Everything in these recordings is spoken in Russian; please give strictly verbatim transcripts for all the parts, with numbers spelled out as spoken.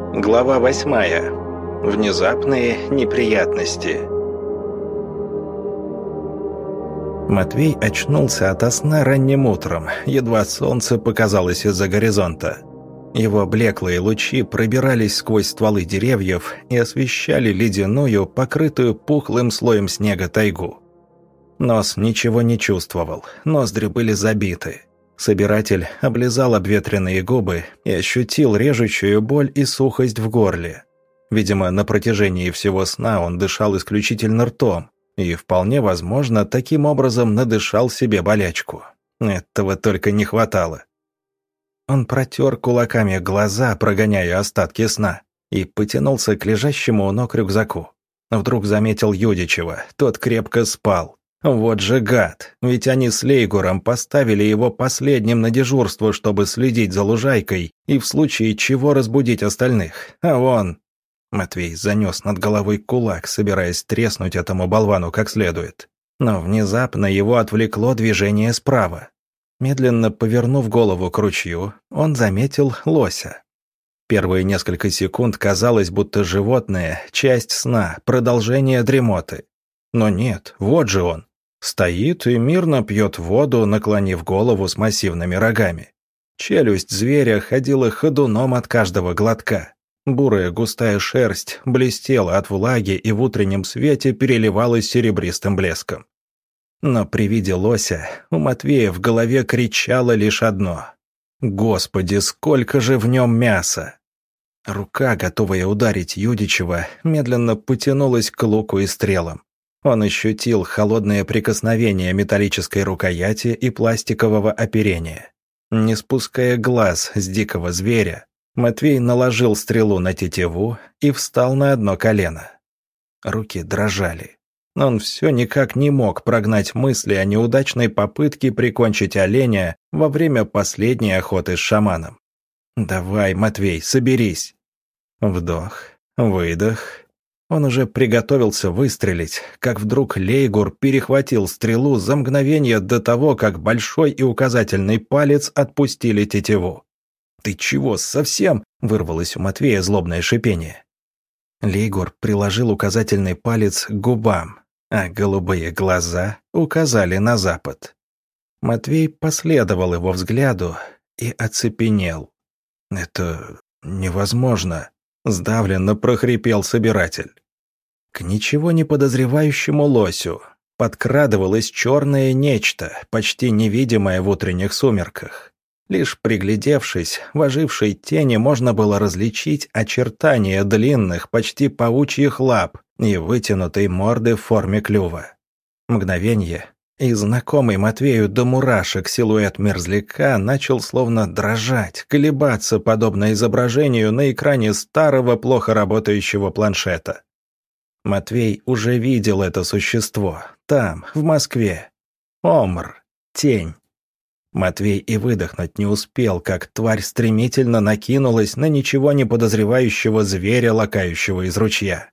Глава восьмая. Внезапные неприятности. Матвей очнулся ото сна ранним утром, едва солнце показалось из-за горизонта. Его блеклые лучи пробирались сквозь стволы деревьев и освещали ледяную, покрытую пухлым слоем снега тайгу. Нос ничего не чувствовал, ноздри были забиты. Собиратель облизал обветренные губы и ощутил режущую боль и сухость в горле. Видимо, на протяжении всего сна он дышал исключительно ртом и, вполне возможно, таким образом надышал себе болячку. Этого только не хватало. Он протер кулаками глаза, прогоняя остатки сна, и потянулся к лежащему у ног рюкзаку. Вдруг заметил Юдичева, тот крепко спал. Вот же гад, ведь они с Лейгуром поставили его последним на дежурство, чтобы следить за лужайкой и в случае чего разбудить остальных. А он... Матвей занес над головой кулак, собираясь треснуть этому болвану как следует. Но внезапно его отвлекло движение справа. Медленно повернув голову к ручью, он заметил лося. Первые несколько секунд казалось, будто животное — часть сна, продолжение дремоты. Но нет, вот же он. Стоит и мирно пьет воду, наклонив голову с массивными рогами. Челюсть зверя ходила ходуном от каждого глотка. Бурая густая шерсть блестела от влаги и в утреннем свете переливалась серебристым блеском. Но при виде лося у Матвея в голове кричало лишь одно: «Господи, сколько же в нем мяса!» Рука, готовая ударить Юдичева, медленно потянулась к луку и стрелам. Он ощутил холодное прикосновение металлической рукояти и пластикового оперения. Не спуская глаз с дикого зверя, Матвей наложил стрелу на тетиву и встал на одно колено. Руки дрожали. Он все никак не мог прогнать мысли о неудачной попытке прикончить оленя во время последней охоты с шаманом. «Давай, Матвей, соберись!» Вдох, выдох. Он уже приготовился выстрелить, как вдруг Лейгур перехватил стрелу за мгновение до того, как большой и указательный палец отпустили тетиву. «Ты чего, совсем?» — вырвалось у Матвея злобное шипение. Лейгур приложил указательный палец к губам, а голубые глаза указали на запад. Матвей последовал его взгляду и оцепенел. «Это невозможно», — сдавленно прохрипел собиратель. К ничего не подозревающему лосю подкрадывалось черное нечто, почти невидимое в утренних сумерках. Лишь приглядевшись, в ожившей тени можно было различить очертания длинных, почти паучьих лап и вытянутой морды в форме клюва. Мгновенье, и знакомый Матвею до мурашек силуэт мерзляка начал словно дрожать, колебаться, подобно изображению на экране старого, плохо работающего планшета. Матвей уже видел это существо, там, в Москве. Омр, тень. Матвей и выдохнуть не успел, как тварь стремительно накинулась на ничего не подозревающего зверя, лакающего из ручья.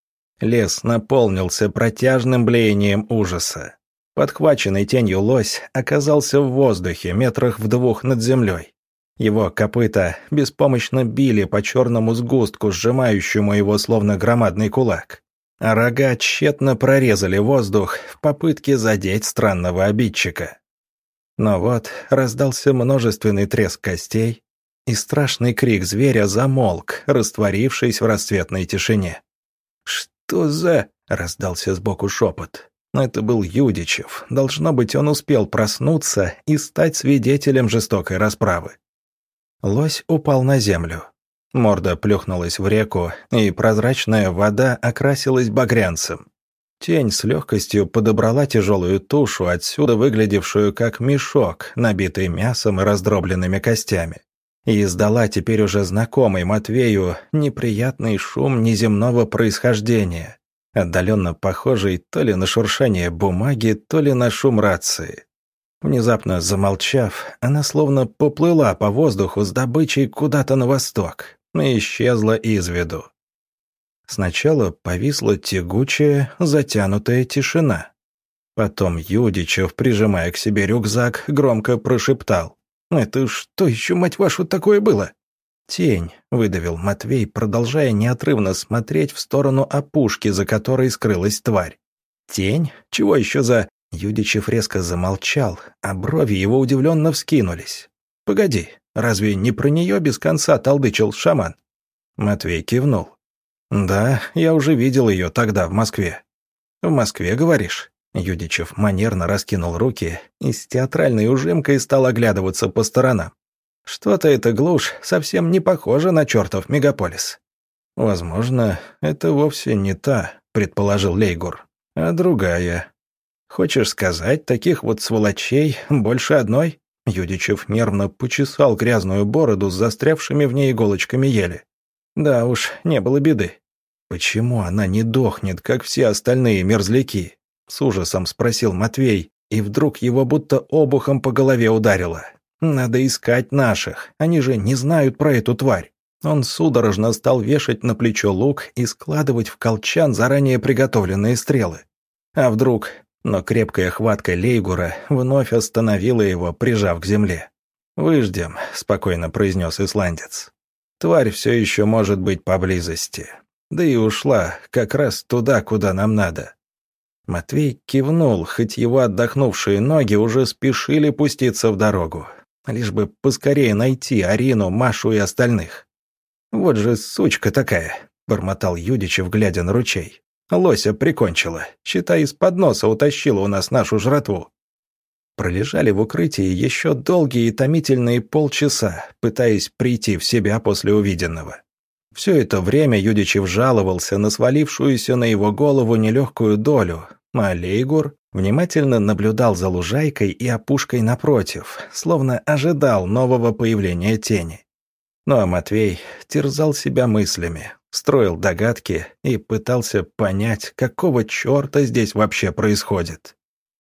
Лес наполнился протяжным блеянием ужаса. Подхваченный тенью лось оказался в воздухе, метрах в двух над землей. Его копыта беспомощно били по черному сгустку, сжимающему его словно громадный кулак. А рога тщетно прорезали воздух в попытке задеть странного обидчика. Но вот раздался множественный треск костей, и страшный крик зверя замолк, растворившись в расцветной тишине. «Что за...» — раздался сбоку шепот. Это был Юдичев. Должно быть, он успел проснуться и стать свидетелем жестокой расправы. Лось упал на землю. Морда плюхнулась в реку, и прозрачная вода окрасилась багрянцем. Тень с легкостью подобрала тяжелую тушу, отсюда выглядевшую как мешок, набитый мясом и раздробленными костями, и издала теперь уже знакомый Матвею неприятный шум неземного происхождения, отдаленно похожий то ли на шуршание бумаги, то ли на шум рации. Внезапно замолчав, она словно поплыла по воздуху с добычей куда-то на восток и исчезла из виду. Сначала повисла тягучая, затянутая тишина. Потом Юдичев, прижимая к себе рюкзак, громко прошептал: «Это что еще, мать вашу, такое было?» «Тень», — выдавил Матвей, продолжая неотрывно смотреть в сторону опушки, за которой скрылась тварь. «Тень? Чего еще за...» Юдичев резко замолчал, а брови его удивленно вскинулись. «Погоди, разве не про нее без конца толдычил шаман?» Матвей кивнул. «Да, я уже видел ее тогда в Москве». «В Москве, говоришь?» Юдичев манерно раскинул руки и с театральной ужимкой стал оглядываться по сторонам. «Что-то эта глушь совсем не похожа на чертов мегаполис». «Возможно, это вовсе не та», — предположил Лейгур, — «а другая». «Хочешь сказать, таких вот сволочей больше одной?» Юдичев нервно почесал грязную бороду с застрявшими в ней иголочками ели. «Да уж, не было беды». «Почему она не дохнет, как все остальные мерзляки?» — с ужасом спросил Матвей, и вдруг его будто обухом по голове ударило. «Надо искать наших, они же не знают про эту тварь». Он судорожно стал вешать на плечо лук и складывать в колчан заранее приготовленные стрелы. А вдруг... Но крепкая хватка Лейгура вновь остановила его, прижав к земле. «Выждем», — спокойно произнес исландец. «Тварь все еще может быть поблизости. Да и ушла как раз туда, куда нам надо». Матвей кивнул, хоть его отдохнувшие ноги уже спешили пуститься в дорогу. Лишь бы поскорее найти Арину, Машу и остальных. «Вот же сучка такая», — бормотал Юдичев, глядя на ручей. «Лося прикончила. Считай, из-под носа утащила у нас нашу жратву». Пролежали в укрытии еще долгие и томительные полчаса, пытаясь прийти в себя после увиденного. Все это время Юдичев жаловался на свалившуюся на его голову нелегкую долю, а Лейгур внимательно наблюдал за лужайкой и опушкой напротив, словно ожидал нового появления тени. Ну а Матвей терзал себя мыслями, строил догадки и пытался понять, какого черта здесь вообще происходит.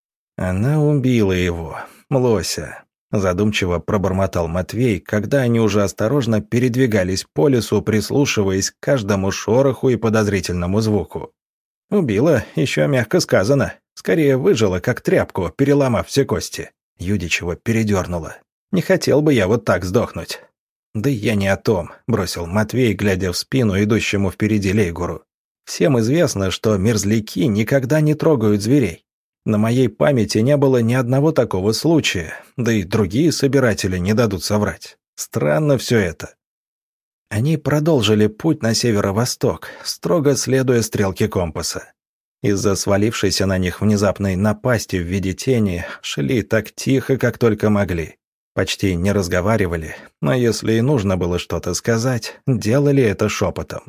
«Она убила его, лося», — задумчиво пробормотал Матвей, когда они уже осторожно передвигались по лесу, прислушиваясь к каждому шороху и подозрительному звуку. «Убила, еще мягко сказано. Скорее выжила, как тряпку, переломав все кости». Юдичева передернула. «Не хотел бы я вот так сдохнуть». «Да я не о том», — бросил Матвей, глядя в спину идущему впереди Лейгуру. «Всем известно, что мерзляки никогда не трогают зверей. На моей памяти не было ни одного такого случая, да и другие собиратели не дадут соврать. Странно все это». Они продолжили путь на северо-восток, строго следуя стрелке компаса. Из-за свалившейся на них внезапной напасти в виде тени шли так тихо, как только могли. Почти не разговаривали, но если и нужно было что-то сказать, делали это шепотом.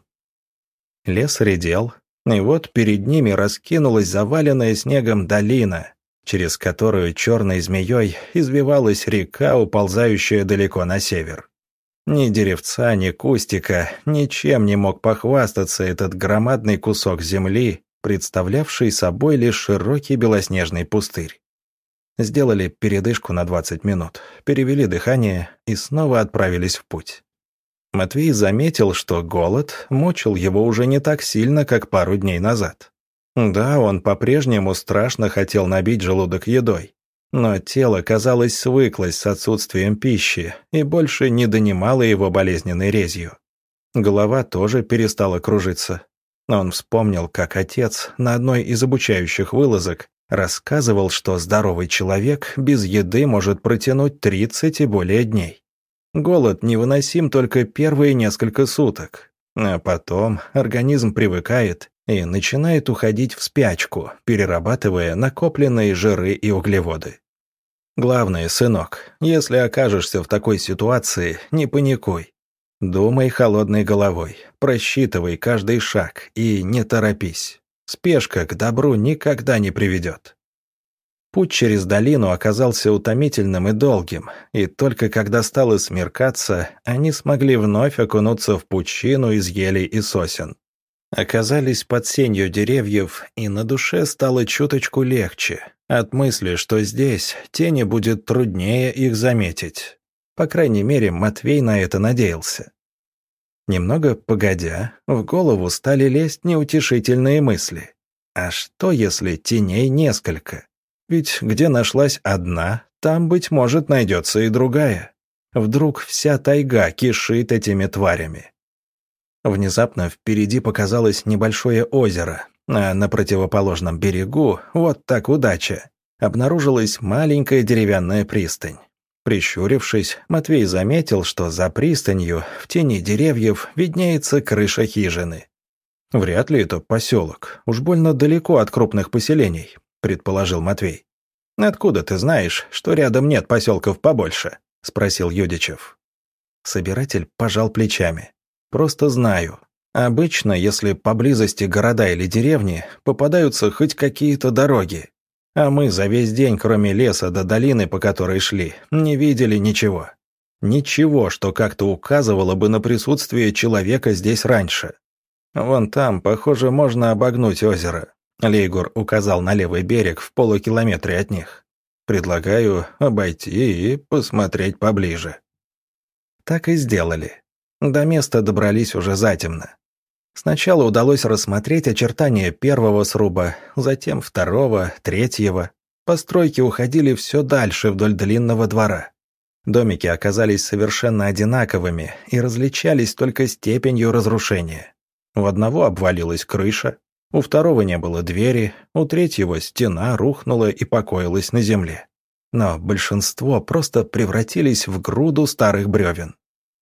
Лес редел, и вот перед ними раскинулась заваленная снегом долина, через которую черной змеей извивалась река, уползающая далеко на север. Ни деревца, ни кустика, ничем не мог похвастаться этот громадный кусок земли, представлявший собой лишь широкий белоснежный пустырь. Сделали передышку на двадцать минут, перевели дыхание и снова отправились в путь. Матвей заметил, что голод мучил его уже не так сильно, как пару дней назад. Да, он по-прежнему страшно хотел набить желудок едой, но тело, казалось, свыклось с отсутствием пищи и больше не донимало его болезненной резью. Голова тоже перестала кружиться. Он вспомнил, как отец на одной из обучающих вылазок рассказывал, что здоровый человек без еды может протянуть тридцать и более дней. Голод невыносим только первые несколько суток, а потом организм привыкает и начинает уходить в спячку, перерабатывая накопленные жиры и углеводы. Главное, сынок, если окажешься в такой ситуации, не паникуй. Думай холодной головой, просчитывай каждый шаг и не торопись. Спешка к добру никогда не приведет. Путь через долину оказался утомительным и долгим, и только когда стало смеркаться, они смогли вновь окунуться в пучину из елей и сосен. Оказались под сенью деревьев, и на душе стало чуточку легче от мысли, что здесь тени будет труднее их заметить. По крайней мере, Матвей на это надеялся. Немного погодя, в голову стали лезть неутешительные мысли. А что, если теней несколько? Ведь где нашлась одна, там, быть может, найдется и другая. Вдруг вся тайга кишит этими тварями. Внезапно впереди показалось небольшое озеро, а на противоположном берегу, вот так удача, обнаружилась маленькая деревянная пристань. Прищурившись, Матвей заметил, что за пристанью, в тени деревьев, виднеется крыша хижины. «Вряд ли это поселок, уж больно далеко от крупных поселений», — предположил Матвей. «Откуда ты знаешь, что рядом нет поселков побольше?» — спросил Юдичев. Собиратель пожал плечами. «Просто знаю. Обычно, если поблизости города или деревни, попадаются хоть какие-то дороги. А мы за весь день, кроме леса до долины, по которой шли, не видели ничего. Ничего, что как-то указывало бы на присутствие человека здесь раньше. Вон там, похоже, можно обогнуть озеро». Лейгур указал на левый берег в полукилометре от них. «Предлагаю обойти и посмотреть поближе». Так и сделали. До места добрались уже затемно. Сначала удалось рассмотреть очертания первого сруба, затем второго, третьего. Постройки уходили все дальше вдоль длинного двора. Домики оказались совершенно одинаковыми и различались только степенью разрушения. У одного обвалилась крыша, у второго не было двери, у третьего стена рухнула и покоилась на земле. Но большинство просто превратились в груду старых бревен.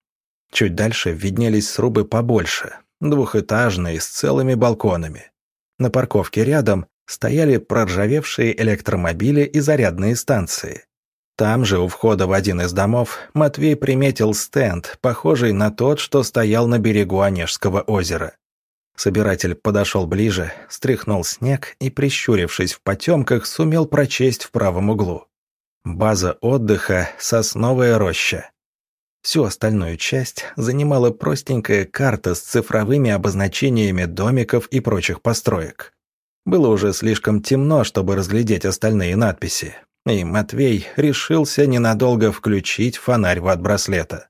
Чуть дальше виднелись срубы побольше, двухэтажные, с целыми балконами. На парковке рядом стояли проржавевшие электромобили и зарядные станции. Там же, у входа в один из домов, Матвей приметил стенд, похожий на тот, что стоял на берегу Онежского озера. Собиратель подошел ближе, стряхнул снег и, прищурившись в потемках, сумел прочесть в правом углу. «База отдыха «Сосновая роща». Всю остальную часть занимала простенькая карта с цифровыми обозначениями домиков и прочих построек. Было уже слишком темно, чтобы разглядеть остальные надписи, и Матвей решился ненадолго включить фонарь в от браслета.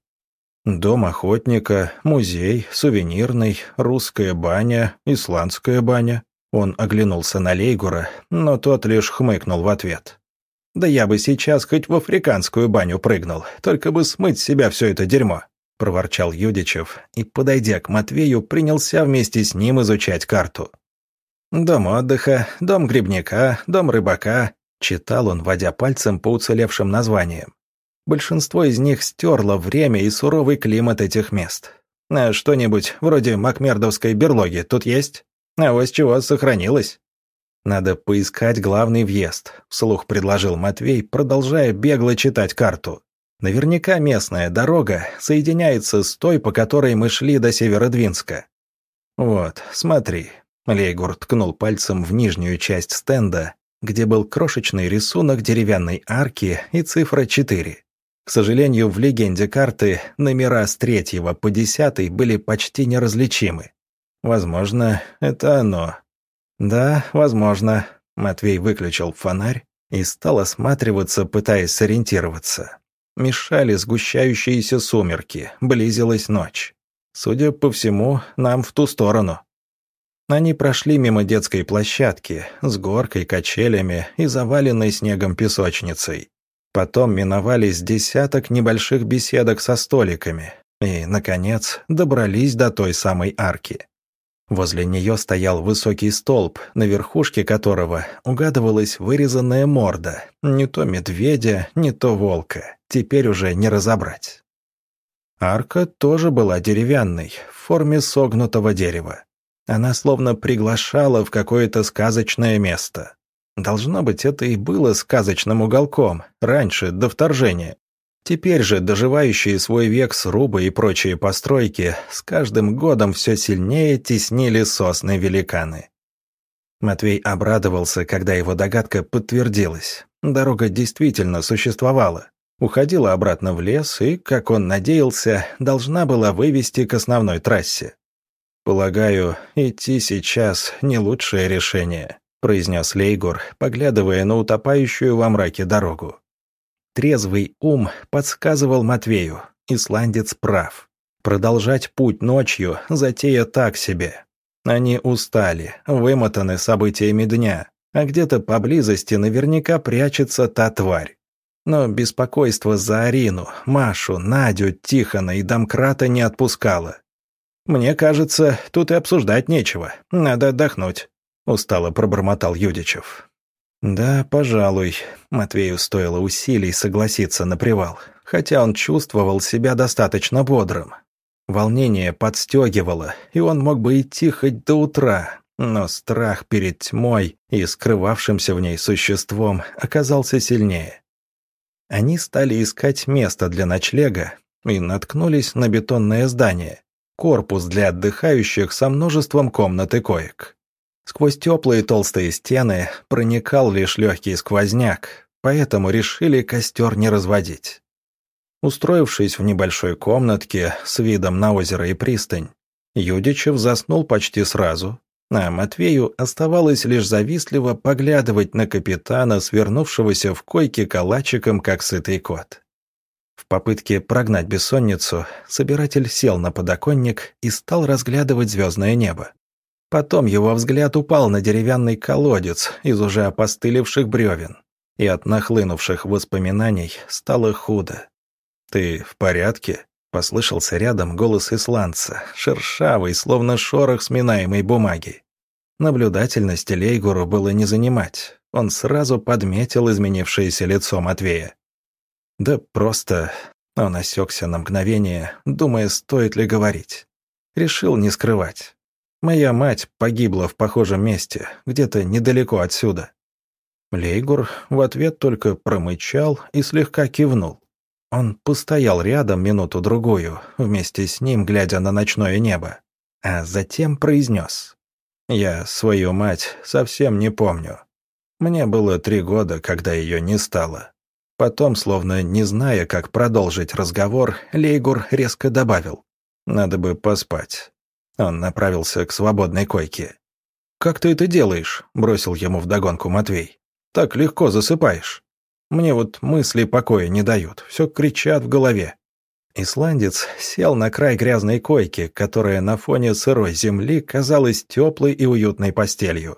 Дом охотника, музей, сувенирный, русская баня, исландская баня. Он оглянулся на Лейгура, но тот лишь хмыкнул в ответ. «Да я бы сейчас хоть в африканскую баню прыгнул, только бы смыть с себя все это дерьмо», — проворчал Юдичев и, подойдя к Матвею, принялся вместе с ним изучать карту. «Дом отдыха, дом грибника, дом рыбака», — читал он, водя пальцем по уцелевшим названиям. Большинство из них стерло время и суровый климат этих мест. А что-нибудь вроде макмердовской берлоги тут есть? А вот чего сохранилось? «Надо поискать главный въезд», — вслух предложил Матвей, продолжая бегло читать карту. «Наверняка местная дорога соединяется с той, по которой мы шли до Северодвинска». «Вот, смотри», — Лейгур ткнул пальцем в нижнюю часть стенда, где был крошечный рисунок деревянной арки и цифра четыре. К сожалению, в легенде карты номера с третьего по десятый были почти неразличимы. Возможно, это оно. «Да, возможно». Матвей выключил фонарь и стал осматриваться, пытаясь сориентироваться. Мешали сгущающиеся сумерки, близилась ночь. Судя по всему, нам в ту сторону. Они прошли мимо детской площадки с горкой, качелями и заваленной снегом песочницей. Потом миновались десяток небольших беседок со столиками и, наконец, добрались до той самой арки. Возле нее стоял высокий столб, на верхушке которого угадывалась вырезанная морда, не то медведя, не то волка, теперь уже не разобрать. Арка тоже была деревянной, в форме согнутого дерева. Она словно приглашала в какое-то сказочное место. Должно быть, это и было сказочным уголком, раньше, до вторжения. Теперь же доживающие свой век срубы и прочие постройки с каждым годом все сильнее теснили сосны-великаны. Матвей обрадовался, когда его догадка подтвердилась. Дорога действительно существовала. Уходила обратно в лес и, как он надеялся, должна была вывести к основной трассе. «Полагаю, идти сейчас не лучшее решение», — произнес Лейгур, поглядывая на утопающую во мраке дорогу. Трезвый ум подсказывал Матвею, исландец прав. Продолжать путь ночью – затея так себе. Они устали, вымотаны событиями дня, а где-то поблизости наверняка прячется та тварь. Но беспокойство за Арину, Машу, Надю, Тихона и домкрата не отпускало. «Мне кажется, тут и обсуждать нечего. Надо отдохнуть», — устало пробормотал Юдичев. «Да, пожалуй», — Матвею стоило усилий согласиться на привал, хотя он чувствовал себя достаточно бодрым. Волнение подстегивало, и он мог бы идти хоть до утра, но страх перед тьмой и скрывавшимся в ней существом оказался сильнее. Они стали искать место для ночлега и наткнулись на бетонное здание, корпус для отдыхающих со множеством комнат и коек. Сквозь теплые толстые стены проникал лишь легкий сквозняк, поэтому решили костер не разводить. Устроившись в небольшой комнатке с видом на озеро и пристань, Юдичев заснул почти сразу, а Матвею оставалось лишь завистливо поглядывать на капитана, свернувшегося в койке калачиком, как сытый кот. В попытке прогнать бессонницу собиратель сел на подоконник и стал разглядывать звездное небо. Потом его взгляд упал на деревянный колодец из уже опостылевших бревен, и от нахлынувших воспоминаний стало худо. «Ты в порядке?» — послышался рядом голос исландца, шершавый, словно шорох сминаемой бумаги. Наблюдательности Лейгуру было не занимать, он сразу подметил изменившееся лицо Матвея. «Да просто...» — он осекся на мгновение, думая, стоит ли говорить. Решил не скрывать. «Моя мать погибла в похожем месте, где-то недалеко отсюда». Лейгур в ответ только промычал и слегка кивнул. Он постоял рядом минуту-другую, вместе с ним, глядя на ночное небо, а затем произнес: «Я свою мать совсем не помню. Мне было три года, когда ее не стало». Потом, словно не зная, как продолжить разговор, Лейгур резко добавил: «Надо бы поспать». Он направился к свободной койке. «Как ты это делаешь?» — бросил ему вдогонку Матвей. «Так легко засыпаешь. Мне вот мысли покоя не дают, все кричат в голове». Исландец сел на край грязной койки, которая на фоне сырой земли казалась теплой и уютной постелью.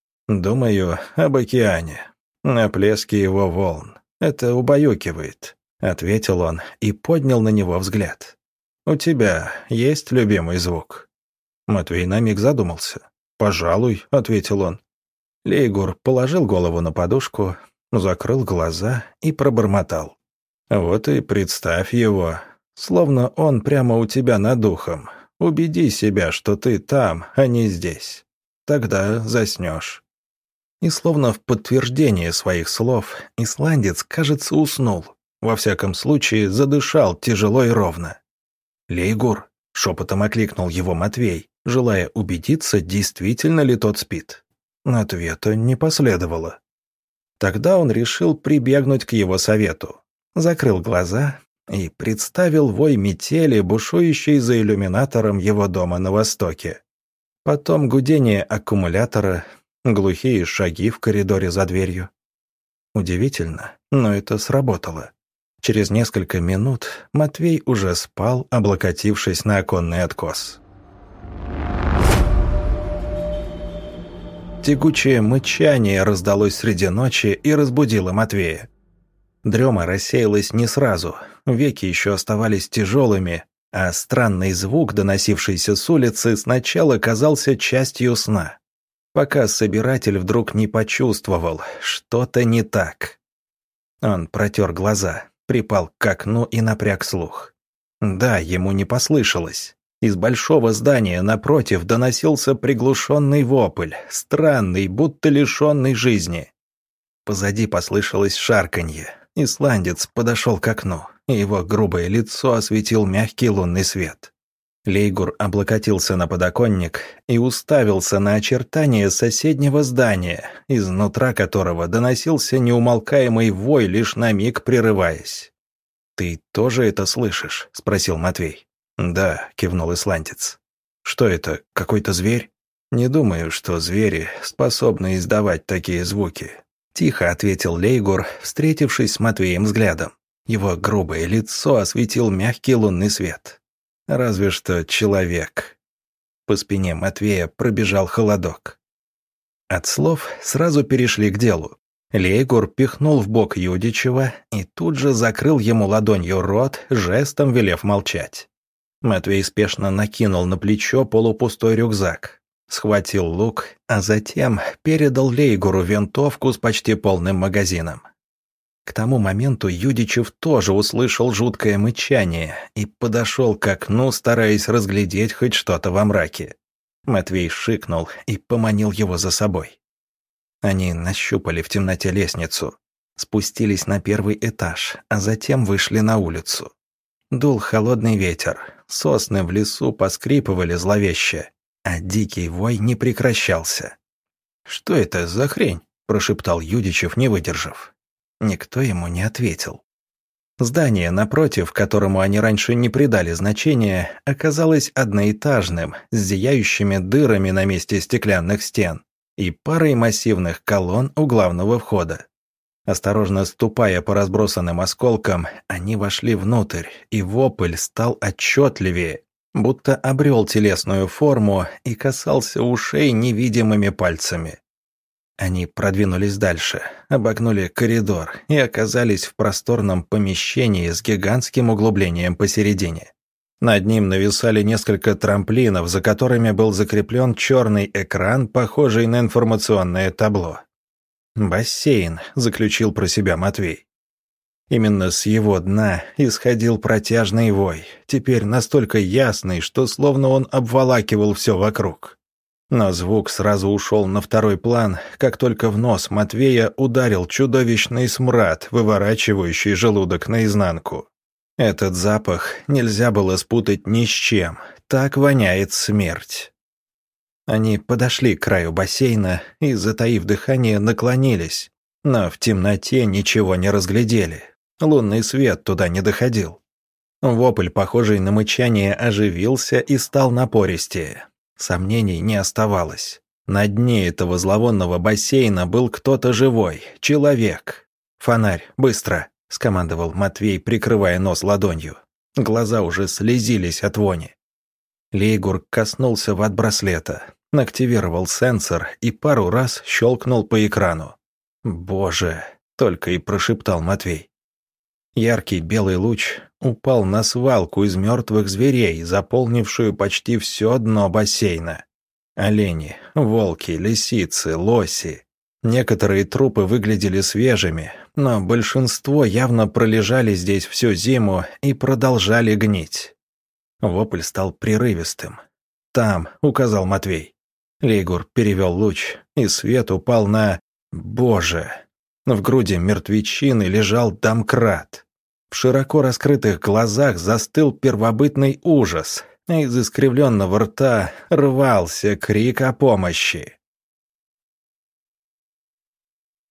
«Думаю об океане, о плеске его волн. Это убаюкивает», — ответил он и поднял на него взгляд. «У тебя есть любимый звук?» Матвей на миг задумался. «Пожалуй», — ответил он. Лейгур положил голову на подушку, закрыл глаза и пробормотал: «Вот и представь его, словно он прямо у тебя над ухом. Убеди себя, что ты там, а не здесь. Тогда заснешь». И словно в подтверждение своих слов, исландец, кажется, уснул. Во всяком случае, задышал тяжело и ровно. «Лейгур», — шепотом окликнул его Матвей, желая убедиться, действительно ли тот спит. Ответа не последовало. Тогда он решил прибегнуть к его совету. Закрыл глаза и представил вой метели, бушующей за иллюминатором его дома на востоке. Потом гудение аккумулятора, глухие шаги в коридоре за дверью. Удивительно, но это сработало. Через несколько минут Матвей уже спал, облокотившись на оконный откос. Тягучее мычание раздалось среди ночи и разбудило Матвея. Дрема рассеялась не сразу, веки еще оставались тяжелыми, а странный звук, доносившийся с улицы, сначала казался частью сна, пока собиратель вдруг не почувствовал, что-то не так. Он протер глаза, припал к окну и напряг слух. Да, ему не послышалось. Из большого здания напротив доносился приглушенный вопль, странный, будто лишенный жизни. Позади послышалось шарканье. Исландец подошел к окну, и его грубое лицо осветил мягкий лунный свет. Лейгур облокотился на подоконник и уставился на очертания соседнего здания, изнутра которого доносился неумолкаемый вой, лишь на миг прерываясь. «Ты тоже это слышишь?» — спросил Матвей. «Да», — кивнул исландец. «Что это, какой-то зверь?» «Не думаю, что звери способны издавать такие звуки», — тихо ответил Лейгур, встретившись с Матвеем взглядом. Его грубое лицо осветил мягкий лунный свет. «Разве что человек». По спине Матвея пробежал холодок. От слов сразу перешли к делу. Лейгур пихнул в бок Юдичева и тут же закрыл ему ладонью рот, жестом велев молчать. Матвей спешно накинул на плечо полупустой рюкзак, схватил лук, а затем передал Лейгуру винтовку с почти полным магазином. К тому моменту Юдичев тоже услышал жуткое мычание и подошел к окну, стараясь разглядеть хоть что-то во мраке. Матвей шикнул и поманил его за собой. Они нащупали в темноте лестницу, спустились на первый этаж, а затем вышли на улицу. Дул холодный ветер, сосны в лесу поскрипывали зловеще, а дикий вой не прекращался. «Что это за хрень?» – прошептал Юдичев, не выдержав. Никто ему не ответил. Здание, напротив, которому они раньше не придали значения, оказалось одноэтажным, с зияющими дырами на месте стеклянных стен и парой массивных колонн у главного входа. Осторожно ступая по разбросанным осколкам, они вошли внутрь, и вопль стал отчетливее, будто обрел телесную форму и касался ушей невидимыми пальцами. Они продвинулись дальше, обогнули коридор и оказались в просторном помещении с гигантским углублением посередине. Над ним нависали несколько трамплинов, за которыми был закреплен черный экран, похожий на информационное табло. «Бассейн», — заключил про себя Матвей. Именно с его дна исходил протяжный вой, теперь настолько ясный, что словно он обволакивал все вокруг. Но звук сразу ушел на второй план, как только в нос Матвея ударил чудовищный смрад, выворачивающий желудок наизнанку. Этот запах нельзя было спутать ни с чем, так воняет смерть. Они подошли к краю бассейна и, затаив дыхание, наклонились, но в темноте ничего не разглядели. Лунный свет туда не доходил. Вопль, похожий на мычание, оживился и стал напористее. Сомнений не оставалось. На дне этого зловонного бассейна был кто-то живой, человек. «Фонарь, быстро!» — скомандовал Матвей, прикрывая нос ладонью. Глаза уже слезились от вони. Лейгур коснулся ват-браслета, активировал сенсор и пару раз щелкнул по экрану. «Боже!» — только и прошептал Матвей. Яркий белый луч упал на свалку из мертвых зверей, заполнившую почти все дно бассейна. Олени, волки, лисицы, лоси. Некоторые трупы выглядели свежими, но большинство явно пролежали здесь всю зиму и продолжали гнить. Вопль стал прерывистым. «Там», — указал Матвей. Лейгур перевел луч, и свет упал на... Боже! В груди мертвечины лежал домкрат. В широко раскрытых глазах застыл первобытный ужас, а из искривленного рта рвался крик о помощи.